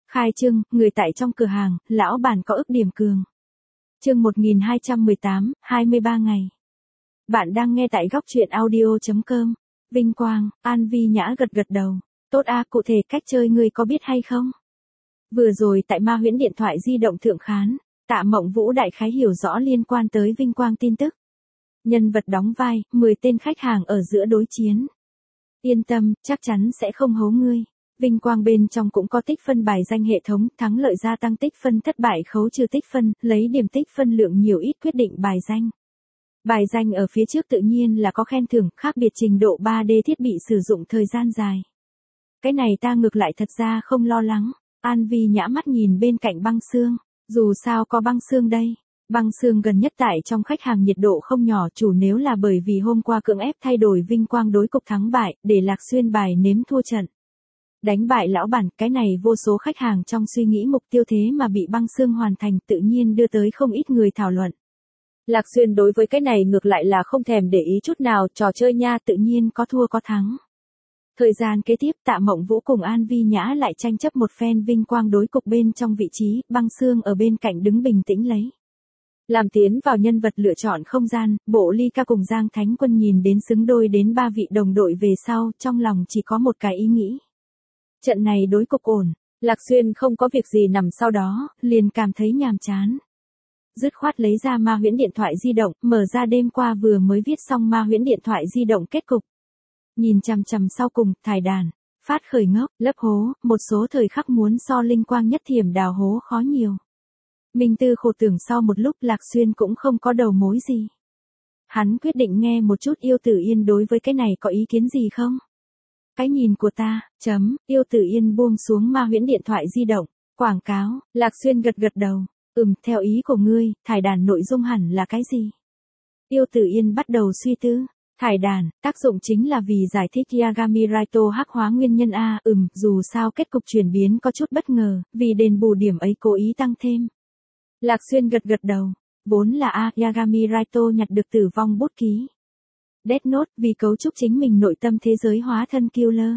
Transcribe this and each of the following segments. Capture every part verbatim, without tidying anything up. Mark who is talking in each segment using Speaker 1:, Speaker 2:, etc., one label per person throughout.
Speaker 1: Khai trương, người tại trong cửa hàng, lão bản có ức điểm cường. Chương một nghìn hai trăm mười tám, hai mươi ba ngày. Bạn đang nghe tại góc truyện audio chấm com. Vinh Quang, An Vi Nhã gật gật đầu. Tốt a, cụ thể cách chơi ngươi có biết hay không? Vừa rồi tại Ma Huyễn điện thoại di động thượng khán, Tạ Mộng Vũ đại khái hiểu rõ liên quan tới Vinh Quang tin tức. Nhân vật đóng vai, mười tên khách hàng ở giữa đối chiến. Yên tâm, chắc chắn sẽ không hố ngươi. Vinh Quang bên trong cũng có tích phân bài danh hệ thống, thắng lợi gia tăng tích phân, thất bại khấu trừ tích phân, lấy điểm tích phân lượng nhiều ít quyết định bài danh. Bài danh ở phía trước tự nhiên là có khen thưởng, khác biệt trình độ ba D thiết bị sử dụng thời gian dài. Cái này ta ngược lại thật ra không lo lắng. An Vi Nhã mắt nhìn bên cạnh băng xương, dù sao có băng xương đây. Băng xương gần nhất tại trong khách hàng nhiệt độ không nhỏ, chủ nếu là bởi vì hôm qua cưỡng ép thay đổi Vinh Quang đối cục thắng bại, để Lạc Xuyên bài nếm thua trận. Đánh bại lão bản, cái này vô số khách hàng trong suy nghĩ mục tiêu thế mà bị băng xương hoàn thành, tự nhiên đưa tới không ít người thảo luận. Lạc Xuyên đối với cái này ngược lại là không thèm để ý chút nào, trò chơi nha, tự nhiên có thua có thắng. Thời gian kế tiếp, Tạ Mộng Vũ cùng An Vi Nhã lại tranh chấp một phen Vinh Quang đối cục bên trong vị trí, băng xương ở bên cạnh đứng bình tĩnh lấy. Làm tiến vào nhân vật lựa chọn không gian, Bộ Ly Ca cùng Giang Thánh Quân nhìn đến xứng đôi đến ba vị đồng đội về sau, trong lòng chỉ có một cái ý nghĩ. Trận này đối cục ổn, Lạc Xuyên không có việc gì nằm sau đó, liền cảm thấy nhàm chán. Dứt khoát lấy ra Ma Huyễn điện thoại di động, mở ra đêm qua vừa mới viết xong Ma Huyễn điện thoại di động kết cục. Nhìn chằm chằm sau cùng, thải đàn, phát khởi ngốc, lấp hố, một số thời khắc muốn so linh quang nhất thiểm đào hố khó nhiều. Minh Tư khổ tưởng sau một lúc, Lạc Xuyên cũng không có đầu mối gì. Hắn quyết định nghe một chút Yêu Tử Yên đối với cái này có ý kiến gì không? Cái nhìn của ta, chấm, Yêu Tử Yên buông xuống Ma Huyễn điện thoại di động, quảng cáo, Lạc Xuyên gật gật đầu, ừm, theo ý của ngươi, thải đàn nội dung hẳn là cái gì? Yêu Tử Yên bắt đầu suy tư, thải đàn, tác dụng chính là vì giải thích Yagami Raito hắc hóa nguyên nhân a, ừm, dù sao kết cục chuyển biến có chút bất ngờ, vì đền bù điểm ấy cố ý tăng thêm. Lạc Xuyên gật gật đầu, vốn là a, Yagami Raito nhặt được tử vong bút ký. Death Note vì cấu trúc chính mình nội tâm thế giới hóa thân killer.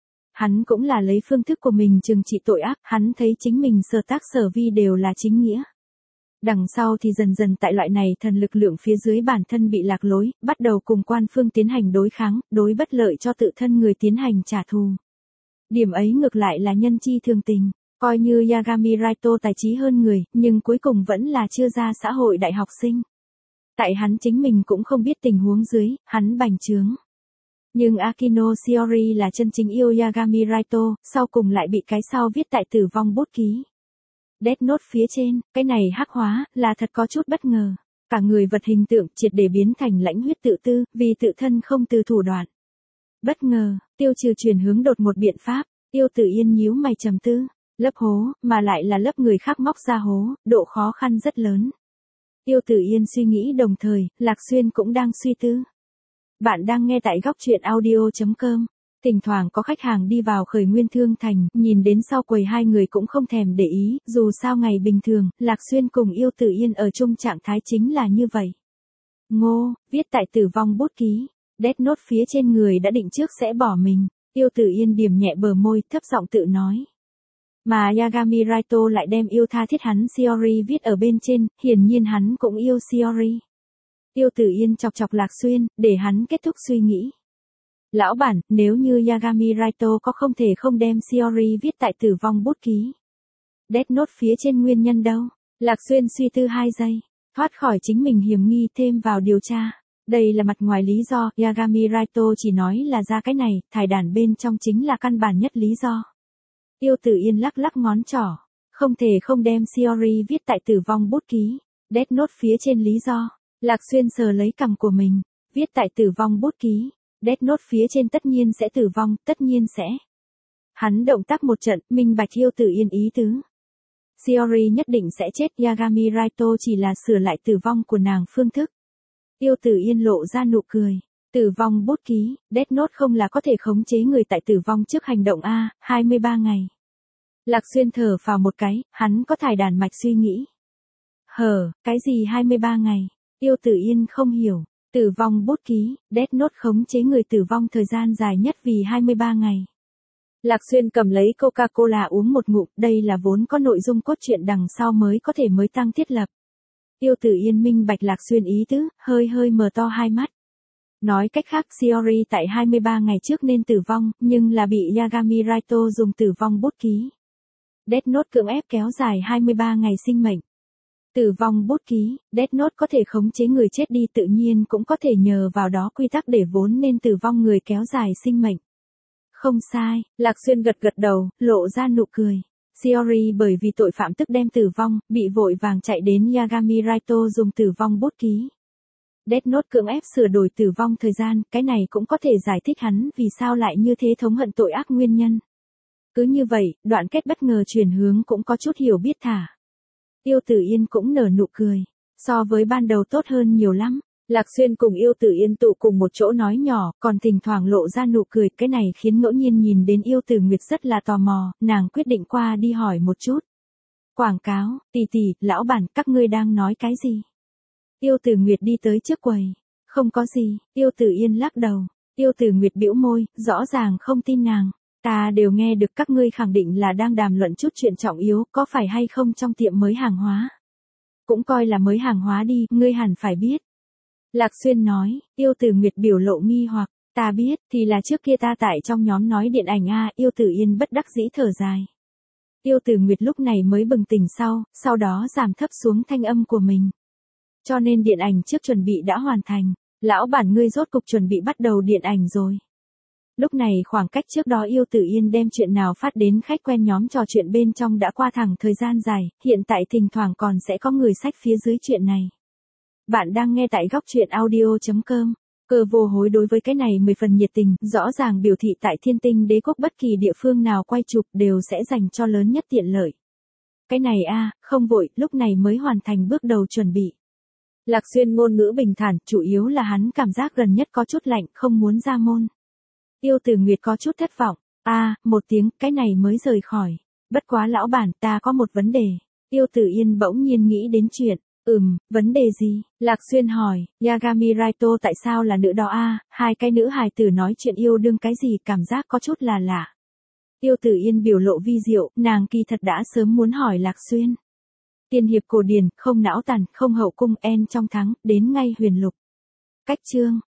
Speaker 1: Hắn cũng là lấy phương thức của mình trừng trị tội ác, hắn thấy chính mình sở tác sở vi đều là chính nghĩa. Đằng sau thì dần dần tại loại này thần lực lượng phía dưới bản thân bị lạc lối, bắt đầu cùng quan phương tiến hành đối kháng, đối bất lợi cho tự thân người tiến hành trả thù. Điểm ấy ngược lại là nhân chi thường tình, coi như Yagami Raito tài trí hơn người, nhưng cuối cùng vẫn là chưa ra xã hội đại học sinh. Tại hắn chính mình cũng không biết tình huống dưới, hắn bành trướng. Nhưng Akino Shiori là chân chính yêu Yagami Raito, sau cùng lại bị cái sau viết tại tử vong bút ký. Death Note phía trên, cái này hắc hóa, là thật có chút bất ngờ. Cả người vật hình tượng triệt để biến thành lãnh huyết tự tư, vì tự thân không từ thủ đoạn. Bất ngờ, tiêu trừ chuyển hướng đột một biện pháp, Yêu Tử Yên nhíu mày trầm tư, lấp hố, mà lại là lấp người khác móc ra hố, độ khó khăn rất lớn. Yêu Tử Yên suy nghĩ đồng thời, Lạc Xuyên cũng đang suy tư. Bạn đang nghe tại góc truyện audio chấm com. Thỉnh thoảng có khách hàng đi vào Khởi Nguyên Thương Thành, nhìn đến sau quầy hai người cũng không thèm để ý, dù sao ngày bình thường, Lạc Xuyên cùng Yêu Tử Yên ở chung trạng thái chính là như vậy. Ngô, viết tại tử vong bút ký, Death Note phía trên người đã định trước sẽ bỏ mình, Yêu Tử Yên điểm nhẹ bờ môi, thấp giọng tự nói. Mà Yagami Raito lại đem yêu tha thiết hắn Shiori viết ở bên trên, hiển nhiên hắn cũng yêu Shiori. Yêu Tử Yên chọc chọc Lạc Xuyên, để hắn kết thúc suy nghĩ. Lão bản, nếu như Yagami Raito có không thể không đem Shiori viết tại tử vong bút ký. Death Note phía trên nguyên nhân đâu? Lạc Xuyên suy tư hai giây, thoát khỏi chính mình hiểm nghi thêm vào điều tra. Đây là mặt ngoài lý do, Yagami Raito chỉ nói là ra cái này, thải đàn bên trong chính là căn bản nhất lý do. Yêu Tử Yên lắc lắc ngón trỏ, không thể không đem Shiori viết tại tử vong bút ký. Death Note phía trên lý do, Lạc Xuyên sờ lấy cằm của mình, viết tại tử vong bút ký. Death Note phía trên tất nhiên sẽ tử vong, tất nhiên sẽ. Hắn động tác một trận, minh bạch Yêu Tử Yên ý tứ. Shiori nhất định sẽ chết, Yagami Raito chỉ là sửa lại tử vong của nàng phương thức. Yêu Tử Yên lộ ra nụ cười. Tử vong bút ký, Death Note không là có thể khống chế người tại tử vong trước hành động a, hai mươi ba ngày. Lạc Xuyên thở phào một cái, hắn có thải đàn mạch suy nghĩ. Hờ, cái gì hai mươi ba ngày? Yêu Tử Yên không hiểu. Tử vong bút ký, Death Note khống chế người tử vong thời gian dài nhất vì hai mươi ba ngày. Lạc Xuyên cầm lấy Coca-Cola uống một ngụm, đây là vốn có nội dung cốt truyện đằng sau mới có thể mới tăng thiết lập. Yêu Tử Yên minh bạch Lạc Xuyên ý tứ, hơi hơi mở to hai mắt. Nói cách khác Shiori tại hai mươi ba ngày trước nên tử vong, nhưng là bị Yagami Raito dùng tử vong bút ký. Death Note cưỡng ép kéo dài hai mươi ba ngày sinh mệnh. Tử vong bút ký, Death Note có thể khống chế người chết đi tự nhiên cũng có thể nhờ vào đó quy tắc để vốn nên tử vong người kéo dài sinh mệnh. Không sai, Lạc Xuyên gật gật đầu, lộ ra nụ cười. Shiori bởi vì tội phạm tức đem tử vong, bị vội vàng chạy đến Yagami Raito dùng tử vong bút ký. Death Note cưỡng ép sửa đổi tử vong thời gian, cái này cũng có thể giải thích hắn vì sao lại như thế thống hận tội ác nguyên nhân. Cứ như vậy, đoạn kết bất ngờ chuyển hướng cũng có chút hiểu biết thả. Yêu Tử Yên cũng nở nụ cười, so với ban đầu tốt hơn nhiều lắm. Lạc Xuyên cùng Yêu Tử Yên tụ cùng một chỗ nói nhỏ, còn thỉnh thoảng lộ ra nụ cười, cái này khiến ngẫu nhiên nhìn đến Yêu Tử Nguyệt rất là tò mò, nàng quyết định qua đi hỏi một chút. Quảng cáo, tỷ tỷ, lão bản, các ngươi đang nói cái gì? Yêu Tử Nguyệt đi tới trước quầy. Không có gì, Yêu Tử Yên lắc đầu. Yêu Tử Nguyệt bĩu môi, rõ ràng không tin nàng. Ta đều nghe được các ngươi khẳng định là đang đàm luận chút chuyện trọng yếu, có phải hay không trong tiệm mới hàng hóa? Cũng coi là mới hàng hóa đi, ngươi hẳn phải biết. Lạc Xuyên nói, Yêu Tử Nguyệt biểu lộ nghi hoặc, ta biết, thì là trước kia ta tại trong nhóm nói điện ảnh a. Yêu Tử Yên bất đắc dĩ thở dài. Yêu Tử Nguyệt lúc này mới bừng tỉnh sau, sau đó giảm thấp xuống thanh âm của mình. Cho nên điện ảnh trước chuẩn bị đã hoàn thành, lão bản ngươi rốt cục chuẩn bị bắt đầu điện ảnh rồi. Lúc này khoảng cách trước đó Yêu Tử Yên đem chuyện nào phát đến khách quen nhóm trò chuyện bên trong đã qua thẳng thời gian dài, hiện tại thỉnh thoảng còn sẽ có người sách phía dưới chuyện này. Bạn đang nghe tại góc truyện audio chấm com. Cơ vô hối đối với cái này mười phần nhiệt tình, rõ ràng biểu thị tại Thiên Tinh Đế quốc bất kỳ địa phương nào quay chụp đều sẽ dành cho lớn nhất tiện lợi. Cái này a, không vội, lúc này mới hoàn thành bước đầu chuẩn bị. Lạc Xuyên ngôn ngữ bình thản, chủ yếu là hắn cảm giác gần nhất có chút lạnh, không muốn ra môn. Yêu Tử Nguyệt có chút thất vọng, a, à, một tiếng, cái này mới rời khỏi. Bất quá lão bản, ta có một vấn đề. Yêu Tử Yên bỗng nhiên nghĩ đến chuyện. Ừm, vấn đề gì? Lạc Xuyên hỏi, Yagami Raito tại sao là nữ đó a? À, hai cái nữ hài tử nói chuyện yêu đương cái gì cảm giác có chút là lạ. Yêu Tử Yên biểu lộ vi diệu, nàng kỳ thật đã sớm muốn hỏi Lạc Xuyên. Tiên hiệp cổ điển, không não tàn, không hậu cung, en trong thắng, đến ngay huyền lục. Cách chương,